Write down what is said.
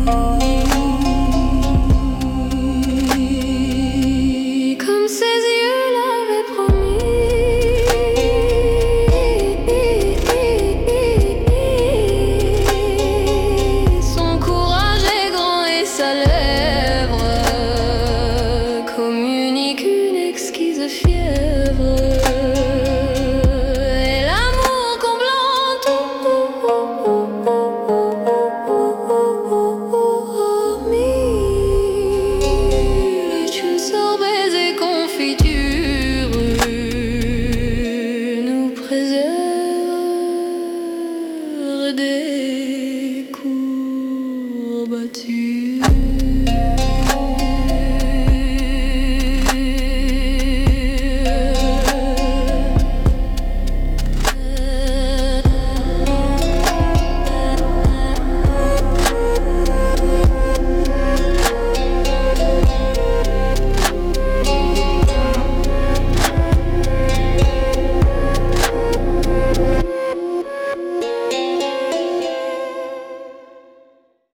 Comme ses yeux l'avaient promis, son courage est grand et sa lèvre communique une exquise fièvre. Et l'amour comblant tout, sorbets et confitures nous préservent des courbatures.